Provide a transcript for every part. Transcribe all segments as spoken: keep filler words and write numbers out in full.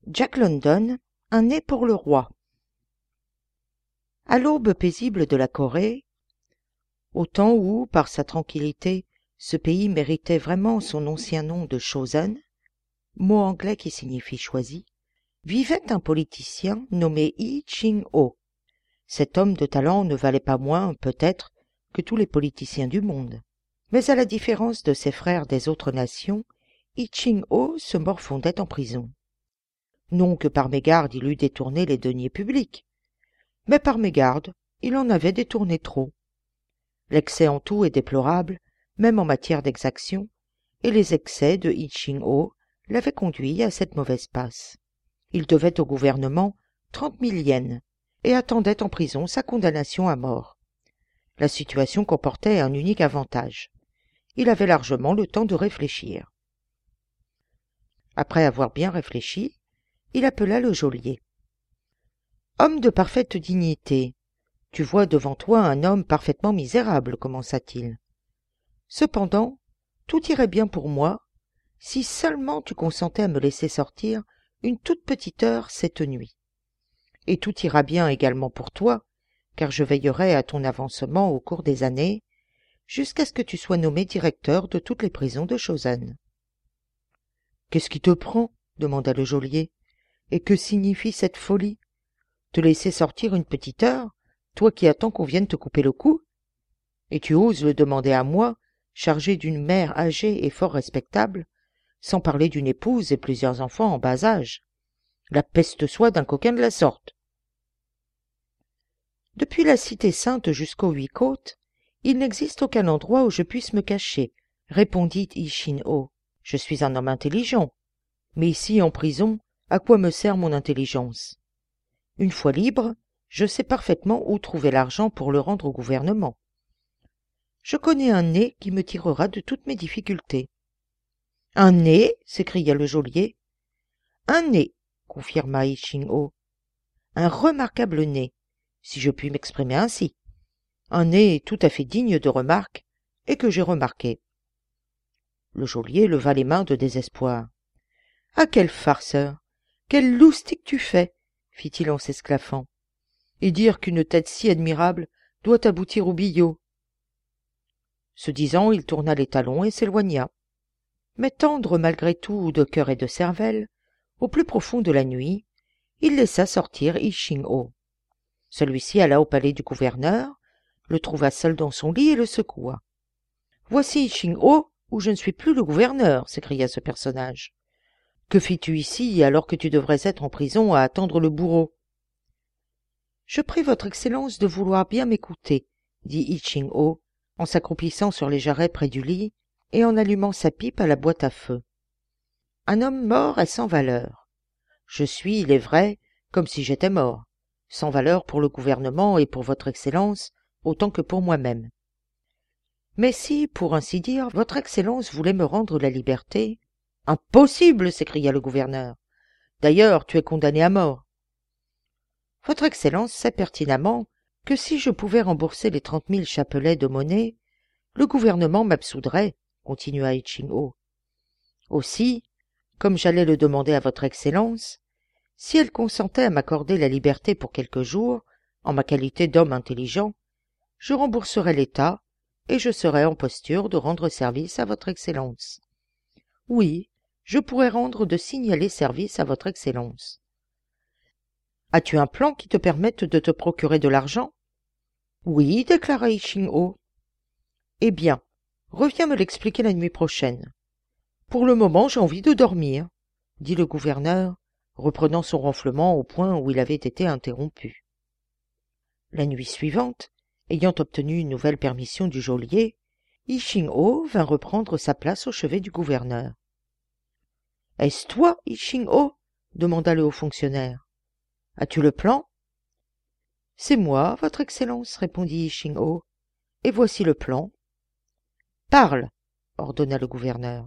Jack London, un nez pour le roi. À l'aube paisible de la Corée, au temps où, par sa tranquillité, ce pays méritait vraiment son ancien nom de Chosen, mot anglais qui signifie choisi, vivait un politicien nommé Lee Ching-ho. Cet homme de talent ne valait pas moins, peut-être, que tous les politiciens du monde. Mais à la différence de ses frères des autres nations, Lee Ching-ho se morfondait en prison. Non que par mégarde il eût détourné les deniers publics, mais par mégarde il en avait détourné trop. L'excès en tout est déplorable, même en matière d'exaction, et les excès de Lee Ching-ho l'avaient conduit à cette mauvaise passe. Il devait au gouvernement trente mille yens et attendait en prison sa condamnation à mort. La situation comportait un unique avantage. Il avait largement le temps de réfléchir. Après avoir bien réfléchi, il appela le geôlier. « Homme de parfaite dignité, tu vois devant toi un homme parfaitement misérable, commença-t-il. Cependant, tout irait bien pour moi, si seulement tu consentais à me laisser sortir une toute petite heure cette nuit. Et tout ira bien également pour toi, car je veillerai à ton avancement au cours des années, jusqu'à ce que tu sois nommé directeur de toutes les prisons de Chosen. »« Qu'est-ce qui te prend ?» demanda le geôlier. « Et que signifie cette folie? Te laisser sortir une petite heure, toi qui attends qu'on vienne te couper le cou? Et tu oses le demander à moi, chargé d'une mère âgée et fort respectable, sans parler d'une épouse et plusieurs enfants en bas âge. La peste soit d'un coquin de la sorte. » « Depuis la cité sainte jusqu'aux huit côtes, il n'existe aucun endroit où je puisse me cacher, répondit Lee Ching-ho. Je suis un homme intelligent, mais ici en prison, à quoi me sert mon intelligence? Une fois libre, je sais parfaitement où trouver l'argent pour le rendre au gouvernement. Je connais un nez qui me tirera de toutes mes difficultés. »« Un nez ?» s'écria le geôlier. « Un nez, confirma Lee Ching-ho. « Un remarquable nez, si je puis m'exprimer ainsi. Un nez tout à fait digne de remarque et que j'ai remarqué. » Le geôlier leva les mains de désespoir. « Ah, quel farceur! Quel loustic tu fais !» fit-il en s'esclaffant. « Et dire qu'une tête si admirable doit aboutir au billot. » Ce disant, il tourna les talons et s'éloigna. Mais tendre malgré tout de cœur et de cervelle, au plus profond de la nuit, il laissa sortir Lee Ching-ho. Celui-ci alla au palais du gouverneur, le trouva seul dans son lit et le secoua. « Voici Lee Ching-ho, où je ne suis plus le gouverneur !» s'écria ce personnage. « Que fis-tu ici alors que tu devrais être en prison à attendre le bourreau ?»« Je prie votre excellence de vouloir bien m'écouter, » dit Lee Ching-ho, en s'accroupissant sur les jarrets près du lit et en allumant sa pipe à la boîte à feu. « Un homme mort est sans valeur. Je suis, il est vrai, comme si j'étais mort, sans valeur pour le gouvernement et pour votre excellence, autant que pour moi-même. Mais si, pour ainsi dire, votre excellence voulait me rendre la liberté... »« Impossible !» s'écria le gouverneur. « D'ailleurs, tu es condamné à mort. »« Votre excellence sait pertinemment que si je pouvais rembourser les trente mille chapelets de monnaie, le gouvernement m'absoudrait, » continua Lee Ching-ho. « Aussi, comme j'allais le demander à votre excellence, si elle consentait à m'accorder la liberté pour quelques jours, en ma qualité d'homme intelligent, je rembourserais l'État et je serais en posture de rendre service à votre excellence. Oui, je pourrais rendre de signalés services à votre excellence. As-tu un plan qui te permette de te procurer de l'argent? » Oui, déclara Lee Ching-ho. Eh bien, reviens me l'expliquer la nuit prochaine. Pour le moment, j'ai envie de dormir, dit le gouverneur, reprenant son ronflement au point où il avait été interrompu. La nuit suivante, ayant obtenu une nouvelle permission du geôlier, Lee Ching-ho vint reprendre sa place au chevet du gouverneur. « Est-ce toi, Lee Ching-ho » demanda le haut fonctionnaire. « As-tu le plan ?»« C'est moi, votre excellence, répondit Lee Ching-ho, et voici le plan. »« Parle !» ordonna le gouverneur.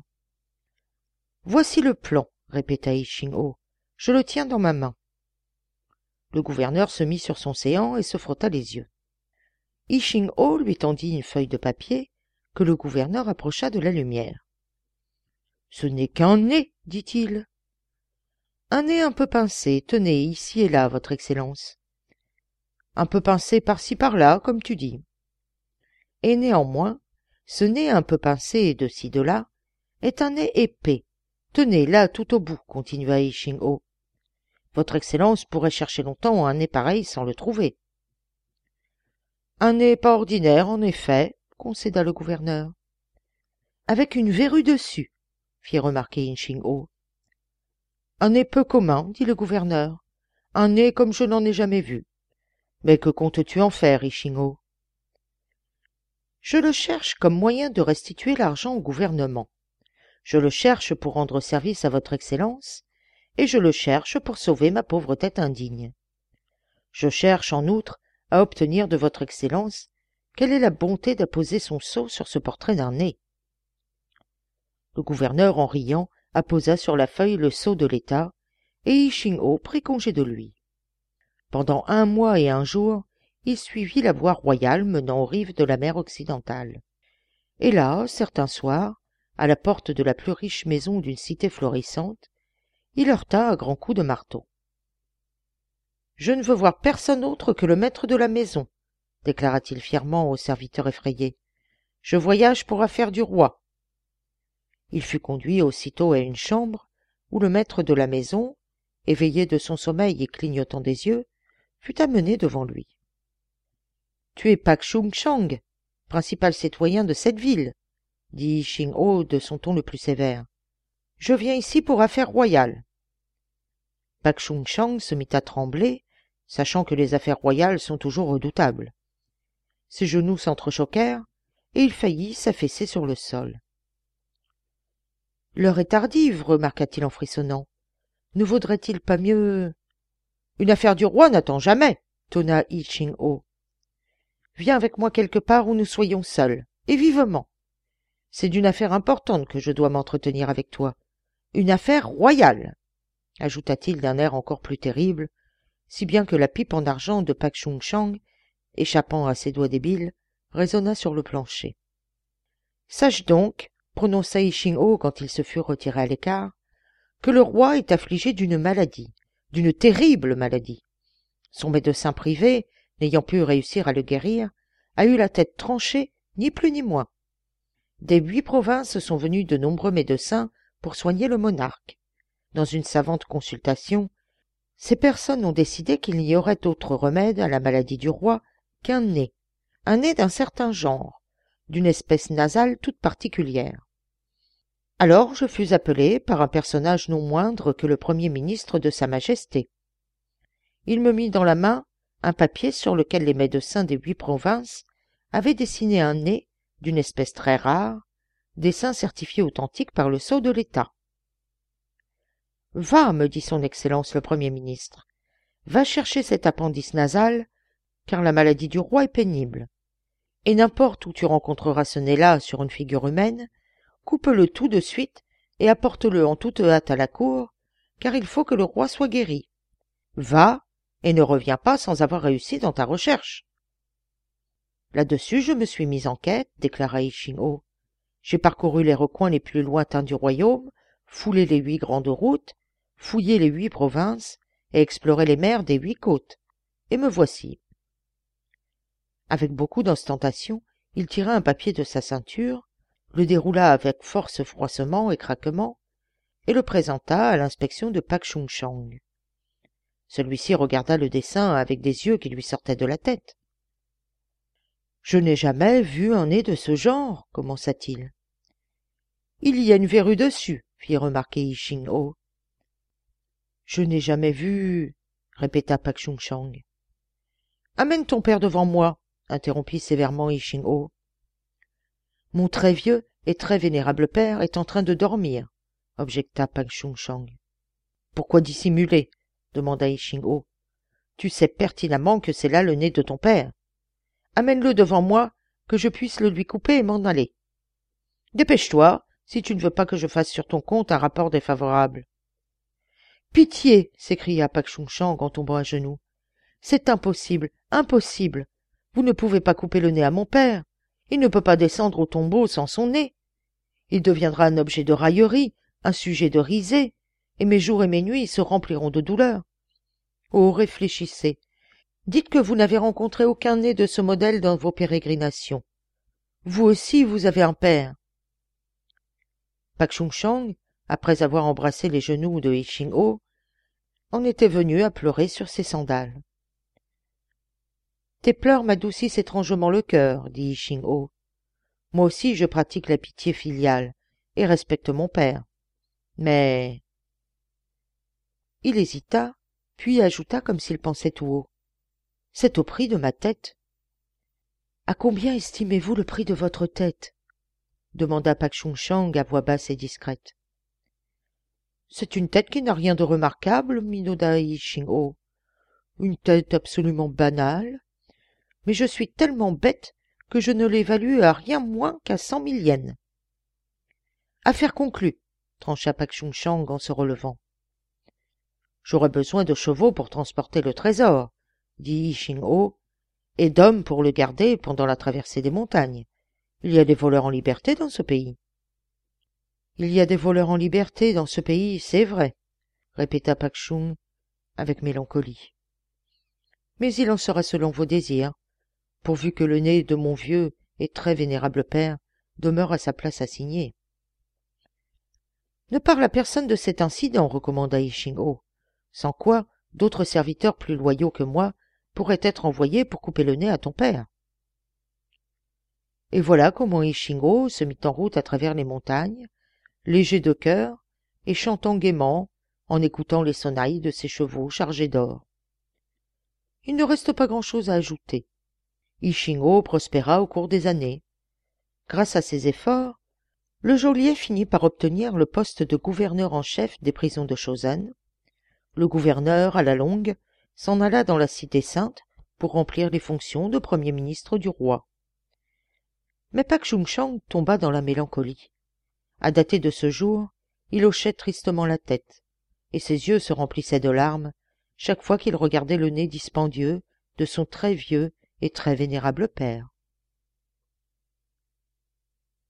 « Voici le plan, » répéta Lee Ching-ho. « Je le tiens dans ma main. » Le gouverneur se mit sur son séant et se frotta les yeux. Lee Ching-ho lui tendit une feuille de papier que le gouverneur approcha de la lumière. « Ce n'est qu'un nez, dit-il. »« Un nez un peu pincé, tenez, ici et là, votre Excellence. Un peu pincé par-ci par-là, comme tu dis. Et néanmoins, ce nez un peu pincé de ci de là est un nez épais. Tenez, là, tout au bout, continua Yi-Ching-o. Votre Excellence pourrait chercher longtemps un nez pareil sans le trouver. Un nez pas ordinaire, en effet, concéda le gouverneur. Avec une verrue dessus, fit remarquer Yi-Ching-o. Un nez peu commun, dit le gouverneur. Un nez comme je n'en ai jamais vu. Mais que comptes-tu en faire, Yi-Ching-o? Je le cherche comme moyen de restituer l'argent au gouvernement. Je le cherche pour rendre service à votre Excellence, et je le cherche pour sauver ma pauvre tête indigne. Je cherche, en outre, à obtenir de votre Excellence quelle est la bonté d'apposer son sceau sur ce portrait d'un nez. Le gouverneur, en riant, apposa sur la feuille le sceau de l'État, et Yi-Ching-o prit congé de lui. Pendant un mois et un jour, il suivit la voie royale menant aux rives de la mer occidentale. Et là, certain soir, à la porte de la plus riche maison d'une cité florissante, il heurta à grands coups de marteau. « Je ne veux voir personne autre que le maître de la maison, » déclara-t-il fièrement au serviteur effrayé. « Je voyage pour affaire du roi. » Il fut conduit aussitôt à une chambre où le maître de la maison, éveillé de son sommeil et clignotant des yeux, fut amené devant lui. « Tu es Pak Chung-Chang, principal citoyen de cette ville, » dit Yi-Ching-o de son ton le plus sévère. « Je viens ici pour affaire royale. » Pak Chung-Chang se mit à trembler, sachant que les affaires royales sont toujours redoutables. Ses genoux s'entrechoquèrent, et il faillit s'affaisser sur le sol. « L'heure est tardive, remarqua-t-il en frissonnant. Ne vaudrait-il pas mieux... »« Une affaire du roi n'attend jamais, » tonna Yi-Ching-o. « Viens avec moi quelque part où nous soyons seuls, et vivement. C'est d'une affaire importante que je dois m'entretenir avec toi. Une affaire royale, » ajouta-t-il d'un air encore plus terrible, si bien que la pipe en argent de Pak Chung-Chang, échappant à ses doigts débiles, résonna sur le plancher. « Sache donc, » prononça Yi-Ching-o quand il se fut retiré à l'écart, « que le roi est affligé d'une maladie, d'une terrible maladie. Son médecin privé, n'ayant pu réussir à le guérir, a eu la tête tranchée, ni plus ni moins. Des huit provinces sont venus de nombreux médecins pour soigner le monarque. Dans une savante consultation, ces personnes ont décidé qu'il n'y aurait autre remède à la maladie du roi qu'un nez, un nez d'un certain genre, d'une espèce nasale toute particulière. Alors je fus appelé par un personnage non moindre que le premier ministre de Sa Majesté. Il me mit dans la main un papier sur lequel les médecins des huit provinces avaient dessiné un nez d'une espèce très rare, dessin certifié authentique par le sceau de l'État. « Va, me dit son Excellence le Premier ministre, va chercher cet appendice nasal, car la maladie du roi est pénible. Et n'importe où tu rencontreras ce nez-là sur une figure humaine, coupe-le tout de suite et apporte-le en toute hâte à la cour, car il faut que le roi soit guéri. Va, et ne reviens pas sans avoir réussi dans ta recherche. » Là-dessus, je me suis mis en quête, déclara Yi-Ching-o. J'ai parcouru les recoins les plus lointains du royaume, foulé les huit grandes routes, fouillé les huit provinces et exploré les mers des huit côtes. Et me voici. Avec beaucoup d'ostentation, il tira un papier de sa ceinture, le déroula avec force froissement et craquement, et le présenta à l'inspection de Pak Chung-Chang. Celui-ci regarda le dessin avec des yeux qui lui sortaient de la tête. « Je n'ai jamais vu un nez de ce genre, » commença-t-il. « Il y a une verrue dessus, » fit remarquer Yi-Ching-o. « Je n'ai jamais vu... » répéta Pak Chung-Chang. « Amène ton père devant moi, » interrompit sévèrement Yi-Ching-o. « Mon très vieux et très vénérable père est en train de dormir, » objecta Pak Chung-Chang. « Pourquoi dissimuler ?» demanda Yi-Ching-o. « Tu sais pertinemment que c'est là le nez de ton père. Amène-le devant moi, que je puisse le lui couper et m'en aller. Dépêche-toi, si tu ne veux pas que je fasse sur ton compte un rapport défavorable. »« Pitié !» s'écria Pak Chung-Chang en tombant à genoux. « C'est impossible, impossible. Vous ne pouvez pas couper le nez à mon père. Il ne peut pas descendre au tombeau sans son nez. Il deviendra un objet de raillerie, un sujet de risée, et mes jours et mes nuits se rempliront de douleur. Oh, réfléchissez. Dites que vous n'avez rencontré aucun né de ce modèle dans vos pérégrinations. Vous aussi, vous avez un père. Pak Chung-chang, après avoir embrassé les genoux de Hi Ching-o, en était venu à pleurer sur ses sandales. « Tes pleurs m'adoucissent étrangement le cœur, dit Hi Ching-o. Moi aussi je pratique la pitié filiale et respecte mon père. Mais... » Il hésita, puis ajouta comme s'il pensait tout haut. « C'est au prix de ma tête. »« À combien estimez-vous le prix de votre tête ?» demanda Pak Chung-chang à voix basse et discrète. « C'est une tête qui n'a rien de remarquable, minauda Hi Ching-o. Une tête absolument banale. Mais je suis tellement bête que je ne l'évalue à rien moins qu'à cent mille yens. »« Affaire conclue, » trancha Pak Chung-chang en se relevant. « J'aurais besoin de chevaux pour transporter le trésor, » dit Hi Ching-o, « et d'hommes pour le garder pendant la traversée des montagnes. Il y a des voleurs en liberté dans ce pays. »« Il y a des voleurs en liberté dans ce pays, c'est vrai, » répéta Pak Chung avec mélancolie. « Mais il en sera selon vos désirs, pourvu que le nez de mon vieux et très vénérable père demeure à sa place assignée. »« Ne parle à personne de cet incident, » recommanda Hi Ching-o, sans quoi d'autres serviteurs plus loyaux que moi pourraient être envoyés pour couper le nez à ton père. Et voilà comment Hi Ching-o se mit en route à travers les montagnes, léger de cœur et chantant gaiement en écoutant les sonnailles de ses chevaux chargés d'or. Il ne reste pas grand-chose à ajouter. Hi Ching-o prospéra au cours des années. Grâce à ses efforts, le geôlier finit par obtenir le poste de gouverneur en chef des prisons de Chauzan. Le gouverneur, à la longue, s'en alla dans la cité sainte pour remplir les fonctions de premier ministre du roi. Mais Pak Chung-chang tomba dans la mélancolie. À dater de ce jour, il hochait tristement la tête, et ses yeux se remplissaient de larmes chaque fois qu'il regardait le nez dispendieux de son très vieux et très vénérable père.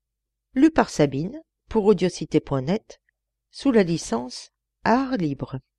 Lu par Sabine, pour audiocité point net, sous la licence Art Libre.